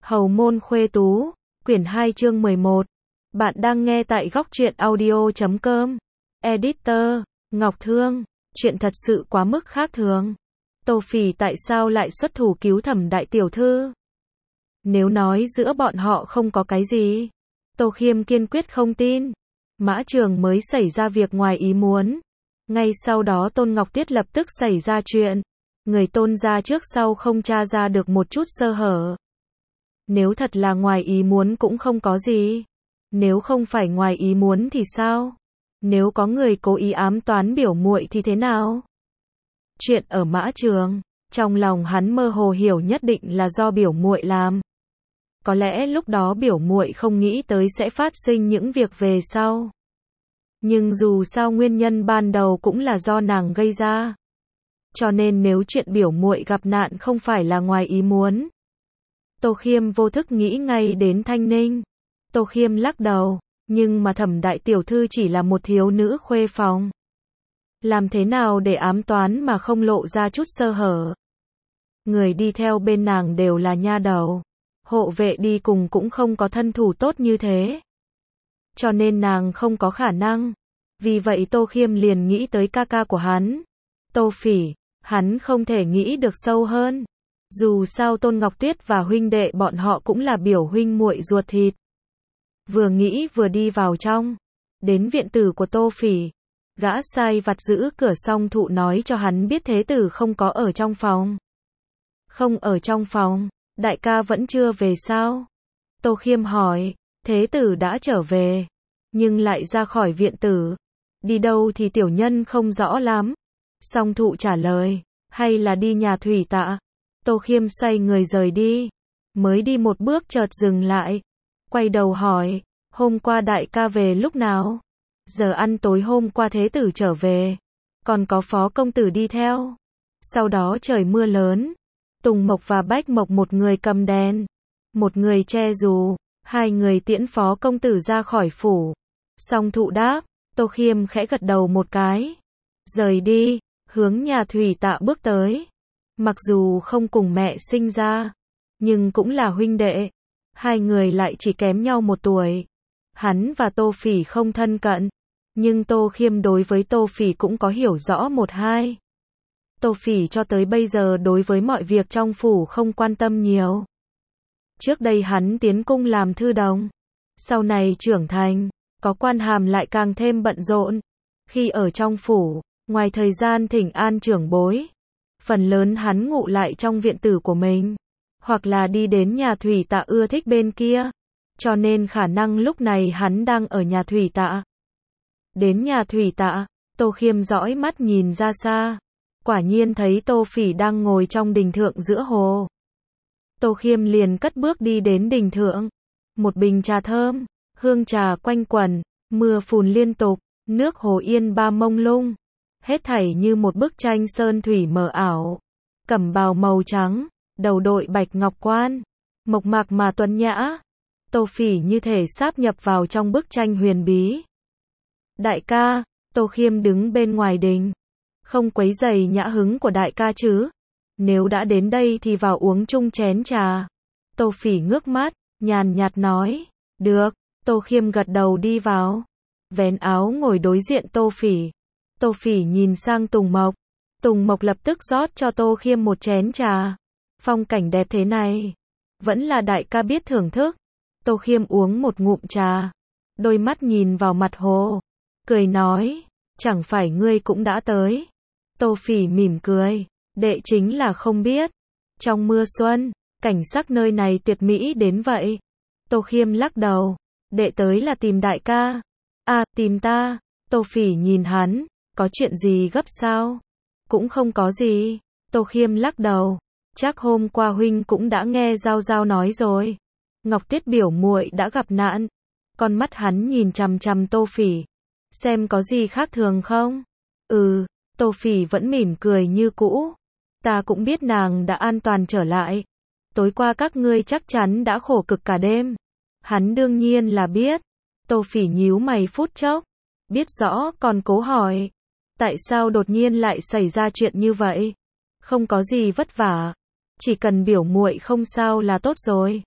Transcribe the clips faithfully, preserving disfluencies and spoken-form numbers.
Hầu môn khuê tú, quyển hai chương mười một. Bạn đang nghe tại góc truyện audio chấm com. Editor, Ngọc Thương, chuyện thật sự quá mức khác thường. Tô Phỉ tại sao lại xuất thủ cứu Thẩm đại tiểu thư? Nếu nói giữa bọn họ không có cái gì, Tô Khiêm kiên quyết không tin. Mã Trường mới xảy ra việc ngoài ý muốn. Ngay sau đó Tôn Ngọc Tiết lập tức xảy ra chuyện. Người Tôn gia trước sau không tra ra được một chút sơ hở. Nếu thật là ngoài ý muốn cũng không có gì. Nếu không phải ngoài ý muốn thì sao? Nếu có người cố ý ám toán biểu muội thì thế nào? Chuyện ở Mã Trường, trong lòng hắn mơ hồ hiểu nhất định là do biểu muội làm. Có lẽ lúc đó biểu muội không nghĩ tới sẽ phát sinh những việc về sau. Nhưng dù sao nguyên nhân ban đầu cũng là do nàng gây ra. Cho nên nếu chuyện biểu muội gặp nạn không phải là ngoài ý muốn. Tô Khiêm vô thức nghĩ ngay đến Thanh Ninh. Tô Khiêm lắc đầu, nhưng mà Thẩm đại tiểu thư chỉ là một thiếu nữ khuê phòng. Làm thế nào để ám toán mà không lộ ra chút sơ hở? Người đi theo bên nàng đều là nha đầu. Hộ vệ đi cùng cũng không có thân thủ tốt như thế. Cho nên nàng không có khả năng. Vì vậy Tô Khiêm liền nghĩ tới ca ca của hắn. Tô Phỉ, hắn không thể nghĩ được sâu hơn. Dù sao Tôn Ngọc Tuyết và huynh đệ bọn họ cũng là biểu huynh muội ruột thịt. Vừa nghĩ vừa đi vào trong. Đến viện tử của Tô Phỉ. Gã sai vặt giữ cửa song thụ nói cho hắn biết thế tử không có ở trong phòng. Không ở trong phòng, đại ca vẫn chưa về sao? Tô Khiêm hỏi, thế tử đã trở về. Nhưng lại ra khỏi viện tử. Đi đâu thì tiểu nhân không rõ lắm. Song thụ trả lời, hay là đi nhà thủy tạ? Tô Khiêm xoay người rời đi. Mới đi một bước chợt dừng lại. Quay đầu hỏi, hôm qua đại ca về lúc nào? Giờ ăn tối hôm qua thế tử trở về. Còn có phó công tử đi theo. Sau đó trời mưa lớn. Tùng Mộc và Bách Mộc một người cầm đèn. Một người che dù. Hai người tiễn phó công tử ra khỏi phủ. Song thụ đáp. Tô Khiêm khẽ gật đầu một cái. Rời đi. Hướng nhà thủy tạ bước tới. Mặc dù không cùng mẹ sinh ra, nhưng cũng là huynh đệ. Hai người lại chỉ kém nhau một tuổi. Hắn và Tô Phỉ không thân cận, nhưng Tô Khiêm đối với Tô Phỉ cũng có hiểu rõ một hai. Tô Phỉ cho tới bây giờ đối với mọi việc trong phủ không quan tâm nhiều. Trước đây hắn tiến cung làm thư đồng. Sau này trưởng thành, có quan hàm lại càng thêm bận rộn. Khi ở trong phủ, ngoài thời gian thỉnh an trưởng bối, phần lớn hắn ngụ lại trong viện tử của mình, hoặc là đi đến nhà thủy tạ ưa thích bên kia. Cho nên khả năng lúc này hắn đang ở nhà thủy tạ. Đến nhà thủy tạ, Tô Khiêm dõi mắt nhìn ra xa. Quả nhiên thấy Tô Phỉ đang ngồi trong đình thượng giữa hồ. Tô Khiêm liền cất bước đi đến đình thượng. Một bình trà thơm, hương trà quanh quẩn, mưa phùn liên tục, nước hồ yên ba mông lung. Hết thảy như một bức tranh sơn thủy mờ ảo. Cẩm bào màu trắng, đầu đội bạch ngọc quan, mộc mạc mà tuấn nhã. Tô Phỉ như thể sáp nhập vào trong bức tranh huyền bí. Đại ca, Tô Khiêm đứng bên ngoài đình. Không quấy rầy nhã hứng của đại ca chứ? Nếu đã đến đây thì vào uống chung chén trà. Tô Phỉ ngước mắt, nhàn nhạt nói. Được. Tô Khiêm gật đầu đi vào. Vén áo ngồi đối diện Tô Phỉ. Tô Phỉ nhìn sang Tùng Mộc. Tùng Mộc lập tức rót cho Tô Khiêm một chén trà. Phong cảnh đẹp thế này, vẫn là đại ca biết thưởng thức. Tô Khiêm uống một ngụm trà. Đôi mắt nhìn vào mặt hồ. Cười nói, chẳng phải ngươi cũng đã tới. Tô Phỉ mỉm cười, đệ chính là không biết. Trong mưa xuân, cảnh sắc nơi này tuyệt mỹ đến vậy. Tô Khiêm lắc đầu, đệ tới là tìm đại ca. À, tìm ta. Tô Phỉ nhìn hắn, có chuyện gì gấp sao? Cũng không có gì. Tô Khiêm lắc đầu, chắc hôm qua huynh cũng đã nghe Giao Giao nói rồi. Ngọc Tuyết biểu muội đã gặp nạn. Con mắt hắn nhìn chằm chằm Tô Phỉ, xem có gì khác thường không? Ừ, Tô Phỉ vẫn mỉm cười như cũ. Ta cũng biết nàng đã an toàn trở lại. Tối qua các ngươi chắc chắn đã khổ cực cả đêm. Hắn đương nhiên là biết. Tô Phỉ nhíu mày phút chốc, biết rõ còn cố hỏi. Tại sao đột nhiên lại xảy ra chuyện như vậy? Không có gì vất vả. Chỉ cần biểu muội không sao là tốt rồi.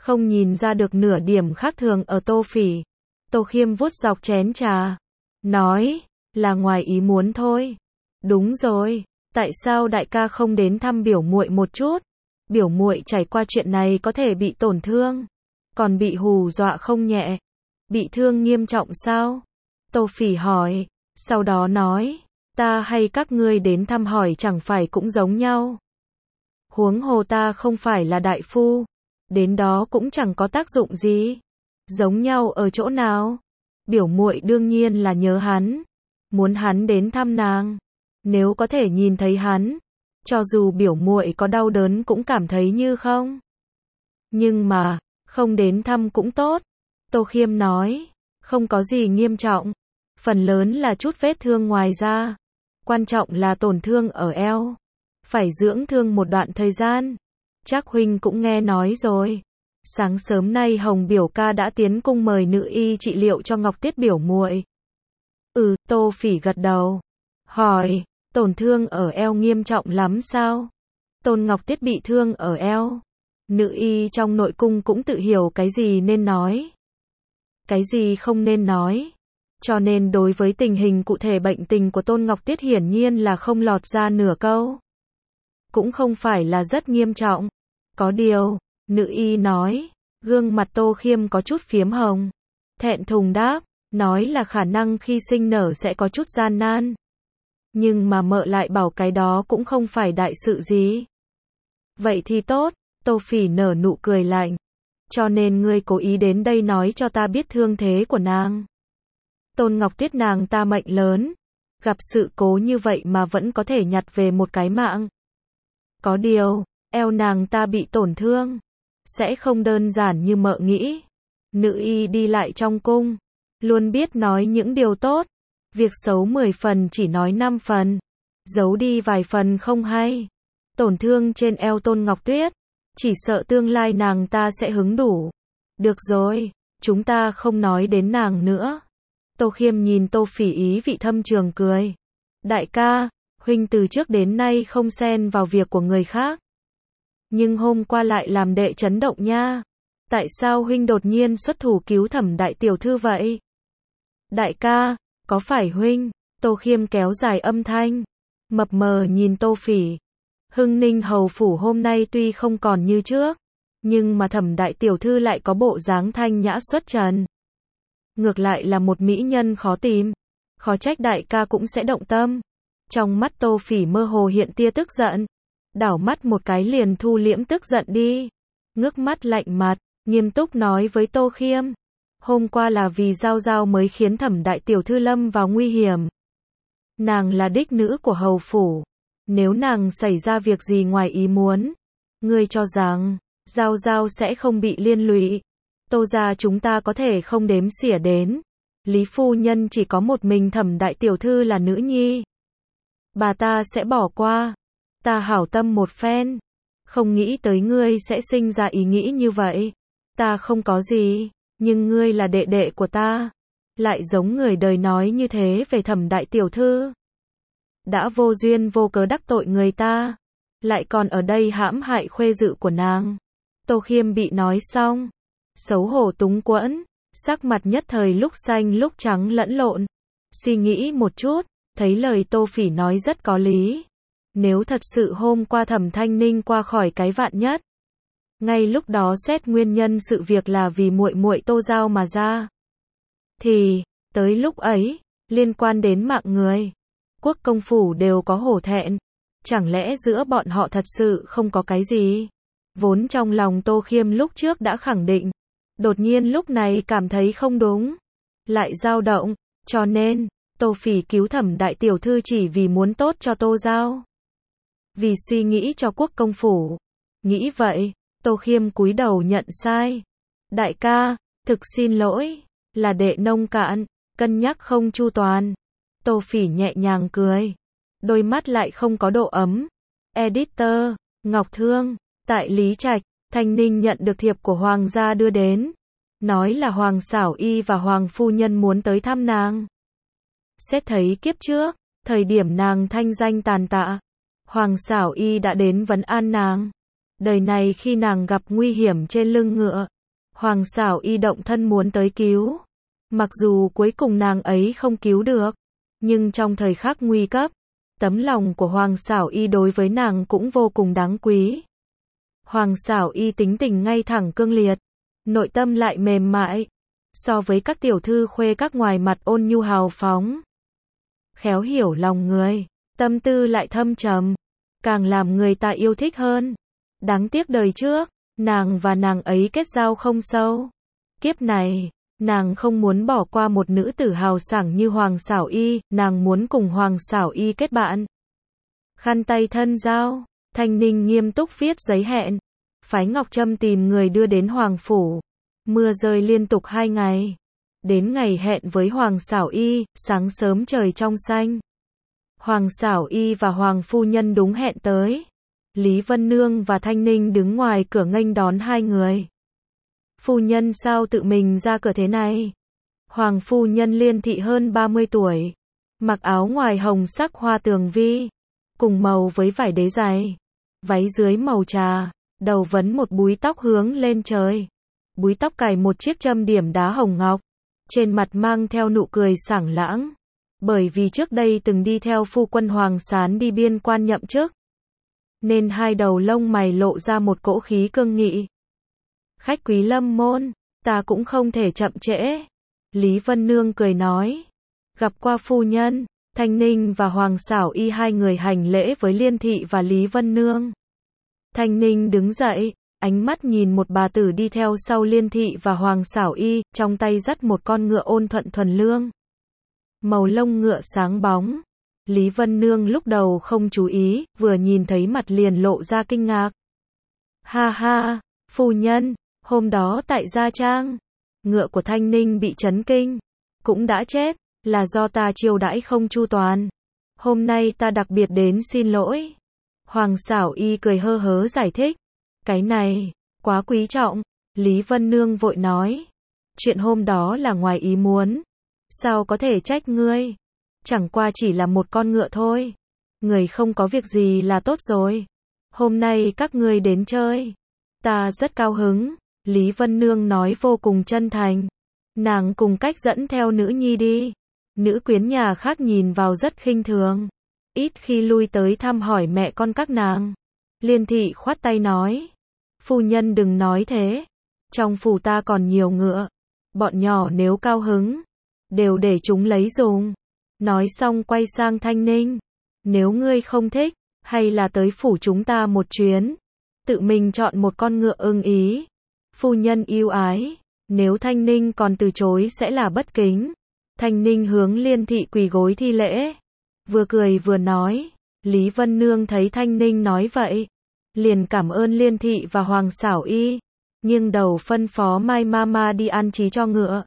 không nhìn ra được nửa điểm khác thường ở Tô Phỉ. Tô Khiêm vuốt dọc chén trà, nói, là ngoài ý muốn thôi. Đúng rồi, tại sao đại ca không đến thăm biểu muội một chút? Biểu muội trải qua chuyện này có thể bị tổn thương, còn bị hù dọa không nhẹ. Bị thương nghiêm trọng sao? Tô Phỉ hỏi, sau đó nói, ta hay các ngươi đến thăm hỏi chẳng phải cũng giống nhau. Huống hồ ta không phải là đại phu, đến đó cũng chẳng có tác dụng gì. Giống nhau ở chỗ nào? Biểu muội đương nhiên là nhớ hắn, muốn hắn đến thăm nàng. Nếu có thể nhìn thấy hắn, cho dù biểu muội có đau đớn cũng cảm thấy như không. Nhưng mà, không đến thăm cũng tốt. Tô Khiêm nói, không có gì nghiêm trọng, phần lớn là chút vết thương ngoài da. Quan trọng là tổn thương ở eo, phải dưỡng thương một đoạn thời gian. Chắc huynh cũng nghe nói rồi. Sáng sớm nay Hồng biểu ca đã tiến cung mời nữ y trị liệu cho Ngọc Tiết biểu muội. Ừ, Tô Phỉ gật đầu. Hỏi, tổn thương ở eo nghiêm trọng lắm sao? Tôn Ngọc Tiết bị thương ở eo. Nữ y trong nội cung cũng tự hiểu cái gì nên nói, cái gì không nên nói. Cho nên đối với tình hình cụ thể bệnh tình của Tôn Ngọc Tiết hiển nhiên là không lọt ra nửa câu. Cũng không phải là rất nghiêm trọng. Có điều, nữ y nói, gương mặt Tô Khiêm có chút phiếm hồng. Thẹn thùng đáp, nói là khả năng khi sinh nở sẽ có chút gian nan. Nhưng mà mợ lại bảo cái đó cũng không phải đại sự gì. Vậy thì tốt, Tô Phỉ nở nụ cười lạnh. Cho nên ngươi cố ý đến đây nói cho ta biết thương thế của nàng. Tôn Ngọc Tiết nàng ta mệnh lớn, gặp sự cố như vậy mà vẫn có thể nhặt về một cái mạng. Có điều, eo nàng ta bị tổn thương, sẽ không đơn giản như mợ nghĩ. Nữ y đi lại trong cung, luôn biết nói những điều tốt, việc xấu mười phần chỉ nói năm phần, giấu đi vài phần không hay. Tổn thương trên eo Tôn Ngọc Tuyết, chỉ sợ tương lai nàng ta sẽ hứng đủ. Được rồi, chúng ta không nói đến nàng nữa. Tô Khiêm nhìn Tô Phỉ ý vị thâm trường cười. Đại ca, huynh từ trước đến nay không xen vào việc của người khác. Nhưng hôm qua lại làm đệ chấn động nha. Tại sao huynh đột nhiên xuất thủ cứu Thẩm đại tiểu thư vậy? Đại ca, có phải huynh? Tô Khiêm kéo dài âm thanh, mập mờ nhìn Tô Phỉ. Hưng Ninh hầu phủ hôm nay tuy không còn như trước, nhưng mà Thẩm đại tiểu thư lại có bộ dáng thanh nhã xuất trần. Ngược lại là một mỹ nhân khó tìm, khó trách đại ca cũng sẽ động tâm. Trong mắt Tô Phỉ mơ hồ hiện tia tức giận, đảo mắt một cái liền thu liễm tức giận đi, ngước mắt lạnh mặt, nghiêm túc nói với Tô Khiêm, hôm qua là vì Giao Giao mới khiến Thẩm đại tiểu thư lâm vào nguy hiểm. Nàng là đích nữ của hầu phủ, nếu nàng xảy ra việc gì ngoài ý muốn, ngươi cho rằng Giao Giao sẽ không bị liên lụy. Tô gia chúng ta có thể không đếm xỉa đến. Lý phu nhân chỉ có một mình Thẩm đại tiểu thư là nữ nhi, bà ta sẽ bỏ qua. Ta hảo tâm một phen, không nghĩ tới ngươi sẽ sinh ra ý nghĩ như vậy. Ta không có gì, nhưng ngươi là đệ đệ của ta, lại giống người đời nói như thế về Thẩm đại tiểu thư. Đã vô duyên vô cớ đắc tội người ta, lại còn ở đây hãm hại khuê dự của nàng. Tô Khiêm bị nói xong, xấu hổ túng quẫn, sắc mặt nhất thời lúc xanh lúc trắng lẫn lộn. Suy nghĩ một chút, thấy lời Tô Phỉ nói rất có lý. Nếu thật sự hôm qua Thẩm Thanh Ninh qua khỏi cái vạn nhất, ngay lúc đó xét nguyên nhân sự việc là vì muội muội Tô Giao mà ra, thì tới lúc ấy, liên quan đến mạng người, quốc công phủ đều có hổ thẹn. Chẳng lẽ giữa bọn họ thật sự không có cái gì? Vốn trong lòng Tô Khiêm lúc trước đã khẳng định, đột nhiên lúc này cảm thấy không đúng, lại dao động, cho nên Tô Phỉ cứu Thẩm đại tiểu thư chỉ vì muốn tốt cho Tô Giao, vì suy nghĩ cho quốc công phủ. Nghĩ vậy, Tô Khiêm cúi đầu nhận sai. Đại ca, thực xin lỗi, là đệ nông cạn, cân nhắc không chu toàn. Tô Phỉ nhẹ nhàng cười, đôi mắt lại không có độ ấm. Editor, Ngọc Thương, tại Lý Trạch, Thanh Ninh nhận được thiệp của Hoàng gia đưa đến, nói là Hoàng Xảo Y và Hoàng phu nhân muốn tới thăm nàng. Xét thấy kiếp trước, thời điểm nàng thanh danh tàn tạ, Hoàng Xảo Y đã đến vấn an nàng. Đời này khi nàng gặp nguy hiểm trên lưng ngựa, Hoàng Xảo Y động thân muốn tới cứu. Mặc dù cuối cùng nàng ấy không cứu được, nhưng trong thời khắc nguy cấp, tấm lòng của Hoàng Xảo Y đối với nàng cũng vô cùng đáng quý. Hoàng Xảo Y tính tình ngay thẳng cương liệt, nội tâm lại mềm mại, so với các tiểu thư khuê các ngoài mặt ôn nhu hào phóng, khéo hiểu lòng người, tâm tư lại thâm trầm, càng làm người ta yêu thích hơn. Đáng tiếc đời trước, nàng và nàng ấy kết giao không sâu. Kiếp này, nàng không muốn bỏ qua một nữ tử hào sảng như Hoàng Xảo Y, nàng muốn cùng Hoàng Xảo Y kết bạn. Khăn tay thân giao, Thanh Ninh nghiêm túc viết giấy hẹn, phái Ngọc Trâm tìm người đưa đến Hoàng Phủ. Mưa rơi liên tục hai ngày. Đến ngày hẹn với Hoàng Xảo Y, sáng sớm trời trong xanh. Hoàng Xảo Y và Hoàng Phu Nhân đúng hẹn tới. Lý Vân Nương và Thanh Ninh đứng ngoài cửa nghênh đón hai người. Phu nhân sao tự mình ra cửa thế này? Hoàng Phu Nhân Liên Thị hơn ba mươi tuổi. Mặc áo ngoài hồng sắc hoa tường vi, cùng màu với vải đế dày. Váy dưới màu trà, đầu vấn một búi tóc hướng lên trời. Búi tóc cài một chiếc châm điểm đá hồng ngọc. Trên mặt mang theo nụ cười sảng lãng. Bởi vì trước đây từng đi theo phu quân Hoàng Sán đi biên quan nhậm chức, nên hai đầu lông mày lộ ra một cỗ khí cương nghị. Khách quý lâm môn, ta cũng không thể chậm trễ. Lý Vân Nương cười nói. Gặp qua phu nhân, Thanh Ninh và Hoàng Xảo Y hai người hành lễ với Liên Thị và Lý Vân Nương. Thanh Ninh đứng dậy, ánh mắt nhìn một bà tử đi theo sau Liên Thị và Hoàng Xảo Y, trong tay dắt một con ngựa ôn thuận thuần lương. Màu lông ngựa sáng bóng. Lý Vân Nương lúc đầu không chú ý, vừa nhìn thấy mặt liền lộ ra kinh ngạc. Ha ha, phu nhân, hôm đó tại Gia Trang, ngựa của Thanh Ninh bị chấn kinh, cũng đã chết, là do ta chiêu đãi không chu toàn. Hôm nay ta đặc biệt đến xin lỗi. Hoàng Xảo Y cười hơ hớ giải thích. Cái này, quá quý trọng. Lý Vân Nương vội nói. Chuyện hôm đó là ngoài ý muốn. Sao có thể trách ngươi? Chẳng qua chỉ là một con ngựa thôi. Người không có việc gì là tốt rồi. Hôm nay các ngươi đến chơi, ta rất cao hứng. Lý Vân Nương nói vô cùng chân thành. Nàng cùng cách dẫn theo nữ nhi đi. Nữ quyến nhà khác nhìn vào rất khinh thường, ít khi lui tới thăm hỏi mẹ con các nàng. Liên Thị khoát tay nói. Phu nhân đừng nói thế. Trong phủ ta còn nhiều ngựa. Bọn nhỏ nếu cao hứng, đều để chúng lấy dùng. Nói xong quay sang Thanh Ninh. Nếu ngươi không thích, hay là tới phủ chúng ta một chuyến. Tự mình chọn một con ngựa ưng ý. Phu nhân yêu ái. Nếu Thanh Ninh còn từ chối sẽ là bất kính. Thanh Ninh hướng Liên Thị quỳ gối thi lễ. Vừa cười vừa nói. Lý Vân Nương thấy Thanh Ninh nói vậy, liền cảm ơn Liên Thị và Hoàng Xảo Y, nghiêng đầu phân phó Mai Mama đi ăn trí cho ngựa.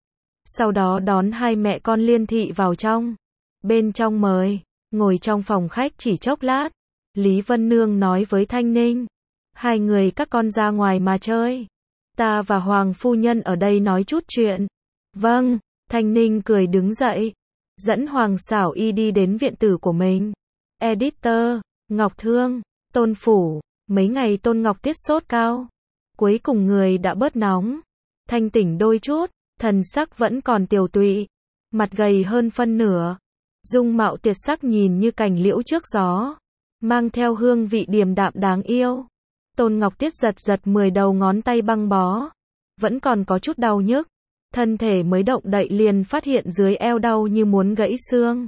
Sau đó đón hai mẹ con Liên Thị vào trong. Bên trong mời, ngồi trong phòng khách chỉ chốc lát. Lý Vân Nương nói với Thanh Ninh. Hai người các con ra ngoài mà chơi. Ta và Hoàng Phu Nhân ở đây nói chút chuyện. Vâng, Thanh Ninh cười đứng dậy. Dẫn Hoàng Xảo Y đi đến viện tử của mình. Editor, Ngọc Thương, Tôn Phủ. Mấy ngày Tôn Ngọc Tiết sốt cao. Cuối cùng người đã bớt nóng. Thanh tỉnh đôi chút. Thần sắc vẫn còn tiều tụy. Mặt gầy hơn phân nửa. Dung mạo tuyệt sắc nhìn như cành liễu trước gió. Mang theo hương vị điềm đạm đáng yêu. Tôn Ngọc Tiết giật giật mười đầu ngón tay băng bó. Vẫn còn có chút đau nhức. Thân thể mới động đậy liền phát hiện dưới eo đau như muốn gãy xương.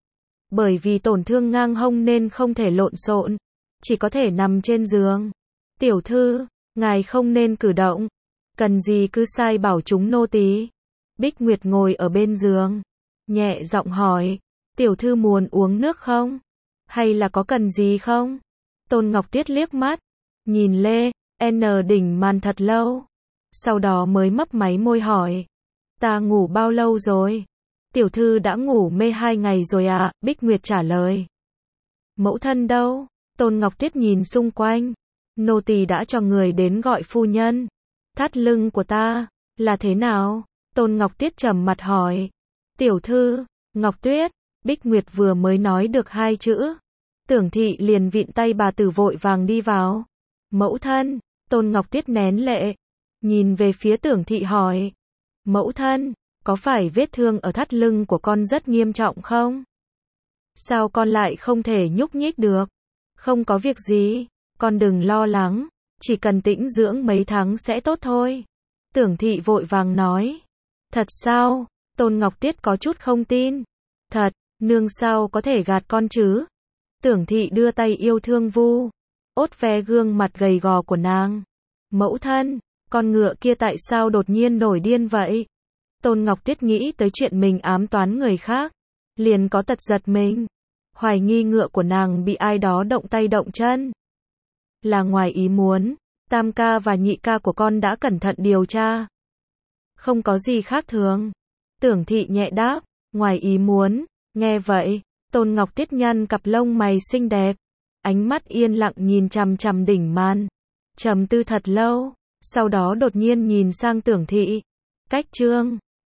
Bởi vì tổn thương ngang hông nên không thể lộn xộn. Chỉ có thể nằm trên giường. Tiểu thư, ngài không nên cử động. Cần gì cứ sai bảo chúng nô tỳ. Bích Nguyệt ngồi ở bên giường. Nhẹ giọng hỏi. Tiểu thư muốn uống nước không? Hay là có cần gì không? Tôn Ngọc Tiết liếc mắt. Nhìn Lê, N đỉnh màn thật lâu. Sau đó mới mấp máy môi hỏi. Ta ngủ bao lâu rồi? Tiểu thư đã ngủ mê hai ngày rồi ạ, à? Bích Nguyệt trả lời. Mẫu thân đâu? Tôn Ngọc Tiết nhìn xung quanh. Nô tỳ đã cho người đến gọi phu nhân. Thắt lưng của ta, là thế nào? Tôn Ngọc Tiết trầm mặt hỏi. Tiểu thư, Ngọc Tuyết, Bích Nguyệt vừa mới nói được hai chữ. Tưởng Thị liền vịn tay bà tử vội vàng đi vào. Mẫu thân, Tôn Ngọc Tiết nén lệ, nhìn về phía Tưởng Thị hỏi. Mẫu thân, có phải vết thương ở thắt lưng của con rất nghiêm trọng không? Sao con lại không thể nhúc nhích được? Không có việc gì, con đừng lo lắng, chỉ cần tĩnh dưỡng mấy tháng sẽ tốt thôi. Tưởng Thị vội vàng nói. Thật sao? Tôn Ngọc Tiết có chút không tin. Thật, nương sao có thể gạt con chứ? Tưởng Thị đưa tay yêu thương vu ốt ve gương mặt gầy gò của nàng. Mẫu thân, con ngựa kia tại sao đột nhiên nổi điên vậy? Tôn Ngọc Tiết nghĩ tới chuyện mình ám toán người khác, liền có tật giật mình, hoài nghi ngựa của nàng bị ai đó động tay động chân. Là ngoài ý muốn, tam ca và nhị ca của con đã cẩn thận điều tra. Không có gì khác thường. Tưởng Thị nhẹ đáp, ngoài ý muốn, nghe vậy, Tôn Ngọc Tiết nhăn cặp lông mày xinh đẹp, ánh mắt yên lặng nhìn chằm chằm đỉnh màn, trầm tư thật lâu, sau đó đột nhiên nhìn sang Tưởng Thị. Cách chương